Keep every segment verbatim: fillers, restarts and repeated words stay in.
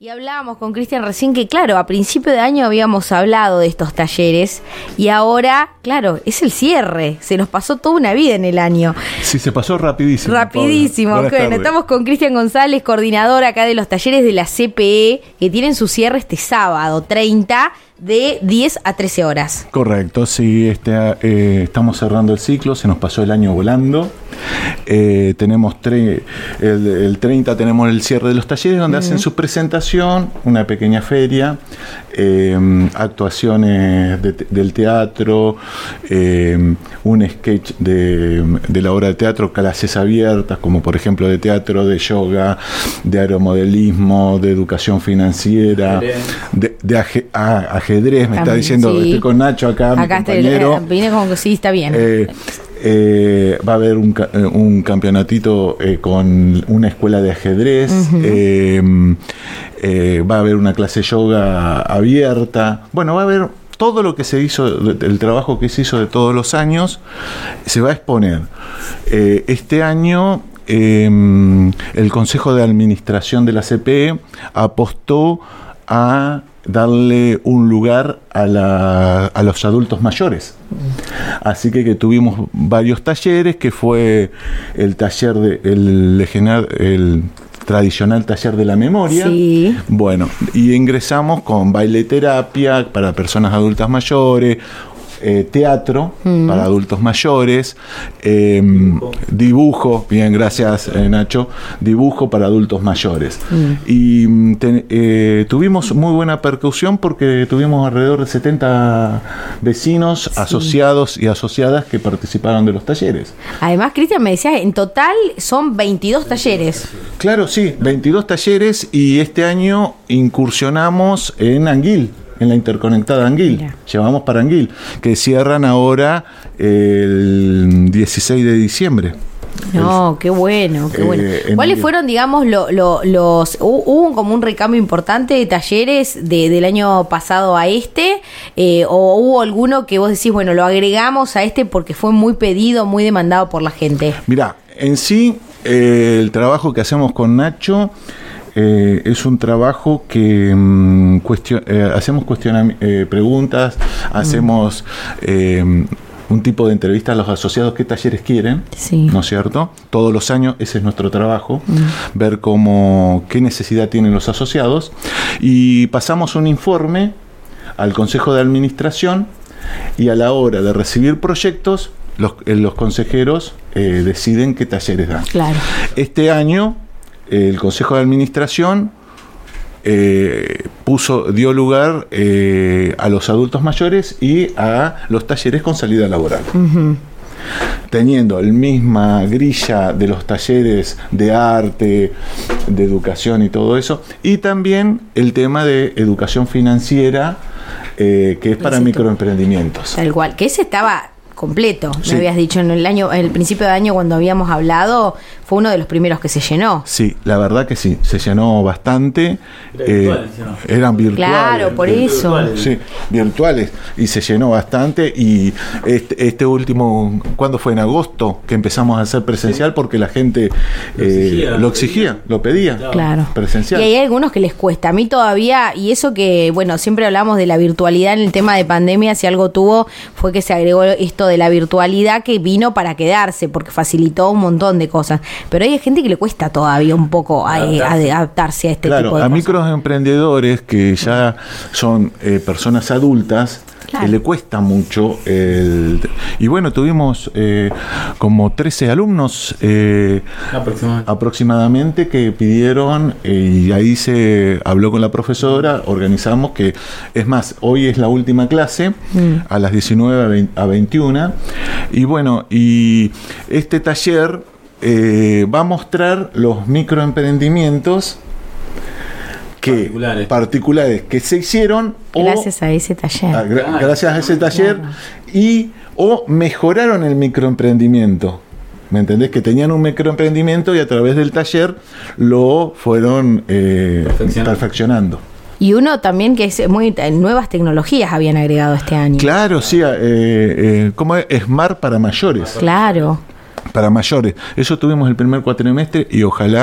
Y hablábamos con Cristian recién que, claro, a principio de año habíamos hablado de estos talleres y ahora, claro, es el cierre. Se nos pasó toda una vida en el año. Sí, se pasó rapidísimo. Rapidísimo. Bueno, estamos con Cristian González, coordinador acá de los talleres de la C P E, que tienen su cierre este sábado, treinta, de diez a trece horas. Correcto, sí, este, eh, estamos cerrando el ciclo, se nos pasó el año volando. Eh, tenemos tre- el, el treinta tenemos el cierre de los talleres donde uh-huh. hacen su presentación, una pequeña feria, eh, actuaciones de, del teatro, eh, un sketch de, de la obra de teatro, clases abiertas, como por ejemplo de teatro, de yoga, de aeromodelismo, de educación financiera, de, de aje, a, ajedrez, me También, está diciendo, sí. Estoy con Nacho acá, acá mi compañero. Estoy, vine como que sí, está bien. Eh, Eh, va a haber un, un campeonatito eh, con una escuela de ajedrez, uh-huh. eh, eh, va a haber una clase de yoga abierta, bueno, va a haber todo lo que se hizo, el trabajo que se hizo de todos los años, se va a exponer. Eh, este año eh, el Consejo de Administración de la C P E apostó a darle un lugar a, la, a los adultos mayores. Así que, que tuvimos varios talleres, que fue el taller de, el legendario, el tradicional taller de la memoria. Sí. Bueno, y ingresamos con baile terapia para personas adultas mayores, Eh, teatro mm. para adultos mayores, eh, dibujo. dibujo, bien, gracias eh, Nacho, dibujo para adultos mayores. Mm. Y te, eh, tuvimos muy buena percusión porque tuvimos alrededor de setenta vecinos, sí. asociados y asociadas que participaron de los talleres. Además, Cristian me decía, en total son veintidós talleres. Claro, sí, veintidós talleres y este año incursionamos en Anguil. En la interconectada Anguil, Mira. llevamos para Anguil, que cierran ahora el dieciséis de diciembre. No, el, qué bueno, qué eh, bueno. ¿Cuáles fueron, digamos, lo, lo, los... hubo como un recambio importante de talleres de, del año pasado a este? Eh, ¿O hubo alguno que vos decís, bueno, lo agregamos a este porque fue muy pedido, muy demandado por la gente? Mirá, en sí, eh, el trabajo que hacemos con Nacho... Eh, es un trabajo que um, cuestion- eh, hacemos cuestiona- eh, preguntas, mm. hacemos eh, un tipo de entrevista a los asociados qué talleres quieren, sí. ¿no es cierto? Todos los años ese es nuestro trabajo, mm. ver cómo qué necesidad tienen los asociados y pasamos un informe al Consejo de Administración y a la hora de recibir proyectos los, eh, los consejeros eh, deciden qué talleres dan. Claro. Este año el Consejo de Administración eh, puso, dio lugar eh, a los adultos mayores y a los talleres con salida laboral. Uh-huh. Teniendo la misma grilla de los talleres de arte, de educación y todo eso, y también el tema de educación financiera, eh, que es para Exacto. microemprendimientos. Tal cual, que ese estaba completo, sí. me habías dicho en el año, en el principio de año cuando habíamos hablado, fue uno de los primeros que se llenó. Sí, la verdad que sí, se llenó bastante. Era eh, virtual, ¿no? Eran virtuales. Claro, por eso. Virtuales. Sí, virtuales, y se llenó bastante. Y este, este último, ¿cuándo fue? En agosto, que empezamos a hacer presencial sí. porque la gente lo exigía, eh, lo, exigía, lo pedía. Claro. Presencial. Y hay algunos que les cuesta. A mí todavía, y eso que, bueno, siempre hablamos de la virtualidad en el tema de pandemia, si algo tuvo, fue que se agregó esto de la virtualidad que vino para quedarse, porque facilitó un montón de cosas. Pero hay gente que le cuesta todavía un poco a, a, a adaptarse a este claro, tipo de a cosas. Microemprendedores que ya son eh, personas adultas, claro. que le cuesta mucho. El, y bueno, tuvimos eh, como trece alumnos eh, aproximadamente. aproximadamente que pidieron, eh, y ahí se habló con la profesora, organizamos que, es más, hoy es la última clase, mm. a las diecinueve a veintiuna, y bueno, y este taller Eh, va a mostrar los microemprendimientos que, particulares. particulares que se hicieron gracias o, a ese taller a, gra- gracias a ese taller claro. y o mejoraron el microemprendimiento. ¿Me entendés? Que tenían un microemprendimiento y a través del taller lo fueron eh, perfeccionando. perfeccionando. Y uno también que es muy nuevas tecnologías habían agregado este año. Claro, sí, eh, eh, ¿cómo es? Smart para mayores. Claro. Para mayores. Eso tuvimos el primer cuatrimestre y ojalá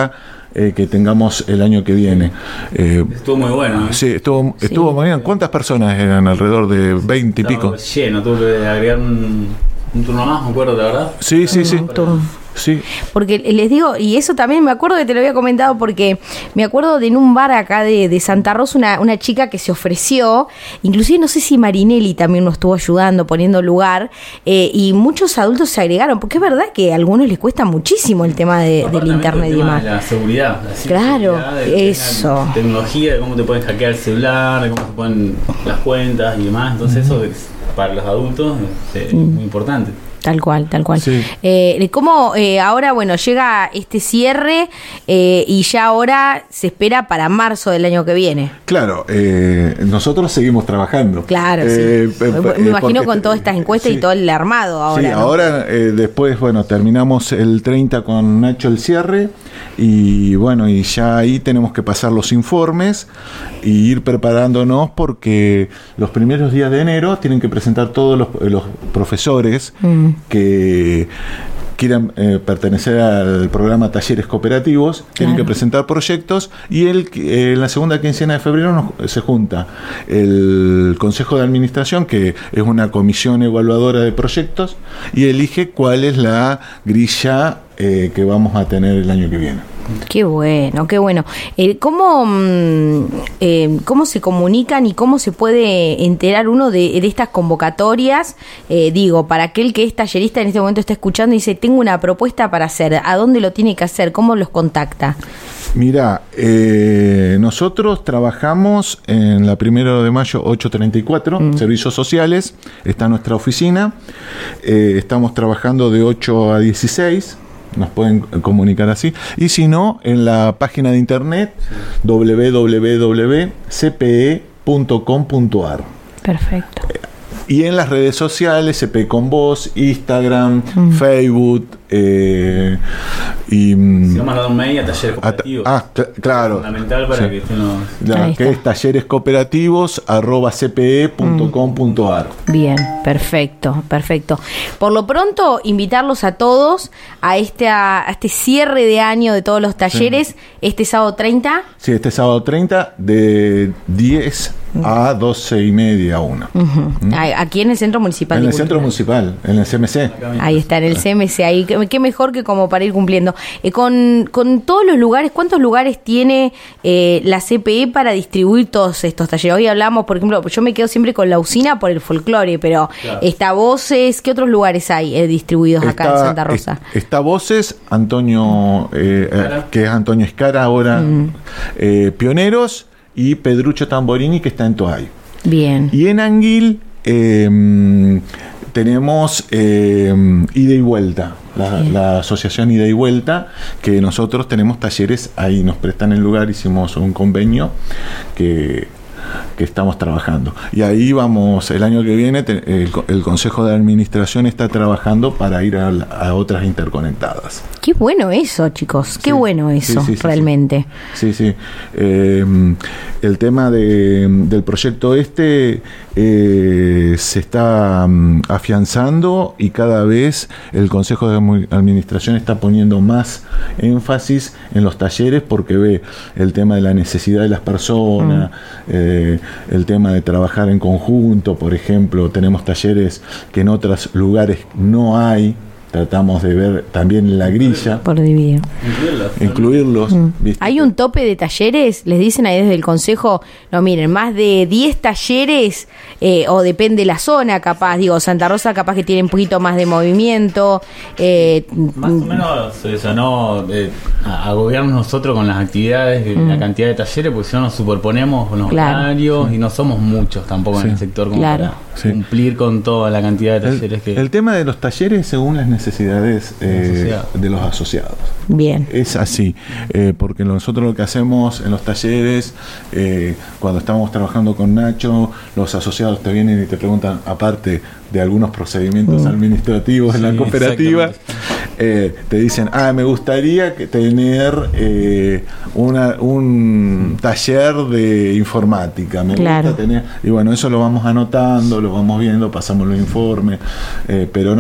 eh, que tengamos el año que viene. Eh, estuvo muy bueno. ¿eh? Sí, estuvo, sí. estuvo muy bien. ¿Cuántas personas eran? Alrededor de veinte y pico. Lleno, tuve que agregar un, un turno más, me acuerdo, la verdad. Sí, sí, sí. Sí. Porque les digo, y eso también me acuerdo que te lo había comentado, porque me acuerdo de en un bar acá de, de Santa Rosa una, una chica que se ofreció, inclusive no sé si Marinelli también nos estuvo ayudando, poniendo lugar, eh, y muchos adultos se agregaron, porque es verdad que a algunos les cuesta muchísimo el tema de, del internet y demás. La seguridad, la claro, seguridad de, eso. La tecnología, de cómo te pueden hackear el celular, de cómo se ponen las cuentas y demás, entonces mm. eso es, para los adultos es mm. muy importante. Tal cual, tal cual. Sí. Eh, ¿Cómo eh, ahora, bueno, llega este cierre eh, y ya ahora se espera para marzo del año que viene? Claro, eh, nosotros seguimos trabajando. Claro, eh, sí. Me eh, imagino con todas estas encuestas sí. y todo el armado ahora. Sí, ¿no? ahora eh, después, bueno, terminamos el treinta con Nacho el cierre y bueno, y ya ahí tenemos que pasar los informes y ir preparándonos porque los primeros días de enero tienen que presentar todos los, los profesores mm. que quieran eh, pertenecer al programa Talleres Cooperativos, claro. tienen que presentar proyectos y el, eh, en la segunda quincena de febrero nos, se junta el Consejo de Administración, que es una comisión evaluadora de proyectos, y elige cuál es la grilla eh, que vamos a tener el año que viene. Qué bueno, qué bueno. Eh, ¿cómo, eh, ¿Cómo se comunican y cómo se puede enterar uno de, de estas convocatorias? Eh, digo, para aquel que es tallerista en este momento está escuchando y dice, tengo una propuesta para hacer, ¿a dónde lo tiene que hacer? ¿Cómo los contacta? Mira, eh, nosotros trabajamos en la primero de mayo ocho treinta y cuatro, mm. Servicios Sociales, está nuestra oficina, eh, estamos trabajando de ocho a dieciséis. Nos pueden comunicar así. Y si no, en la página de internet sí. doble u doble u doble u punto c p e punto com punto a r. Perfecto. Y en las redes sociales, C P E con Vos, Instagram, mm. Facebook, eh, y... Si vamos a dar un mail a Talleres Cooperativos. Ah, cl- claro. Es fundamental para sí. que estén los... La, que es talleres cooperativos arroba c p e punto com punto a r. Bien, perfecto, perfecto. Por lo pronto, invitarlos a todos a este, a, a este cierre de año de todos los talleres, sí. este sábado treinta. Sí, este sábado treinta de diez a doce y media a una. Uh-huh. ¿Mm? Aquí en el Centro Municipal. En de el Cultura. Centro Municipal, en el C M C. Ahí está, en el C M C, ahí. Qué mejor que como para ir cumpliendo. Eh, con, con todos los lugares, ¿cuántos lugares tiene eh, la C P E para distribuir todos estos talleres? Hoy hablamos, por ejemplo, yo me quedo siempre con la usina por el folclore, pero claro. está Voces, ¿qué otros lugares hay eh, distribuidos está, acá en Santa Rosa? Es, está Voces, Antonio, eh, eh, que es Antonio Escara ahora, mm. eh, Pioneros, y Pedrucho Tamborini, que está en Toay. Bien. Y en Anguil eh, tenemos eh, Ida y Vuelta, la, la asociación Ida y Vuelta, que nosotros tenemos talleres ahí, nos prestan el lugar, hicimos un convenio que, que estamos trabajando. Y ahí vamos, el año que viene, te, el, el Consejo de Administración está trabajando para ir a, a otras interconectadas. Qué bueno eso, chicos, qué sí, bueno eso, sí, sí, realmente. Sí, sí. sí. Eh, el tema de, del proyecto este eh, se está um, afianzando y cada vez el Consejo de Administración está poniendo más énfasis en los talleres porque ve el tema de la necesidad de las personas, mm. eh, el tema de trabajar en conjunto, por ejemplo, tenemos talleres que en otros lugares no hay. Tratamos de ver también la grilla. Por dividir. Incluirlos. Mm. ¿Hay un tope de talleres? Les dicen ahí desde el consejo, no miren, más de diez talleres, eh, o depende la zona, capaz, digo, Santa Rosa capaz que tiene un poquito más de movimiento. Eh, más o menos eso, ¿no? Eh, agobiarnos nosotros con las actividades, mm. la cantidad de talleres, porque si no nos superponemos con los claro. horarios sí. y no somos muchos tampoco sí. en el sector como claro. para sí. cumplir con toda la cantidad de talleres el, que... El tema de los talleres según las necesidades eh, de los asociados. Bien. Es así, eh, porque nosotros lo que hacemos en los talleres, eh, cuando estamos trabajando con Nacho, los asociados te vienen y te preguntan, aparte de algunos procedimientos mm. administrativos en sí, la cooperativa, eh, te dicen, ah, me gustaría que tener eh, una, un taller de informática, me claro. gusta tener, y bueno, eso lo vamos anotando, lo vamos viendo, pasamos los informes, eh, pero no,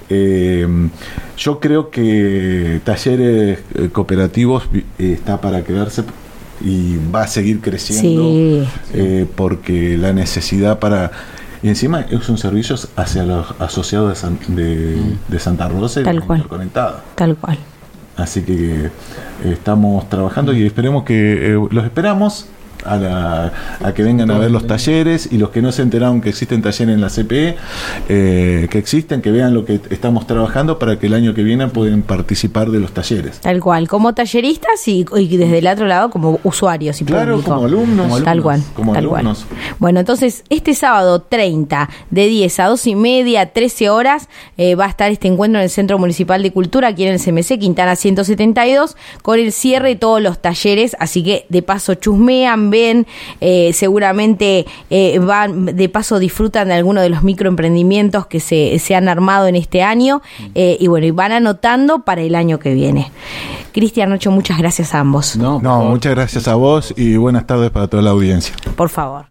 Eh, yo creo que talleres eh, cooperativos eh, está para quedarse y va a seguir creciendo, sí. eh, porque la necesidad para... Y encima es un servicio hacia los asociados de, San, de, de Santa Rosa y Tal cual. Interconectada. Tal cual. Así que eh, estamos trabajando y esperemos que eh, los esperamos a, la, a que vengan a ver los talleres, y los que no se enteraron que existen talleres en la C P E, eh, que existen, que vean lo que estamos trabajando para que el año que viene puedan participar de los talleres. Tal cual, como talleristas y, y desde el otro lado como usuarios y claro, público. como alumnos. Como tal alumnos, cual, como tal alumnos. cual. Bueno, entonces este sábado treinta de diez a doce y media, trece horas, eh, va a estar este encuentro en el Centro Municipal de Cultura, aquí en el C M C, Quintana ciento setenta y dos, con el cierre de todos los talleres, así que de paso chusmean, ven, eh, seguramente eh, van, de paso disfrutan de algunos de los microemprendimientos que se, se han armado en este año, eh, y bueno, y van anotando para el año que viene. Cristian, Nacho, muchas gracias a ambos. No, no muchas gracias a vos y buenas tardes para toda la audiencia. Por favor.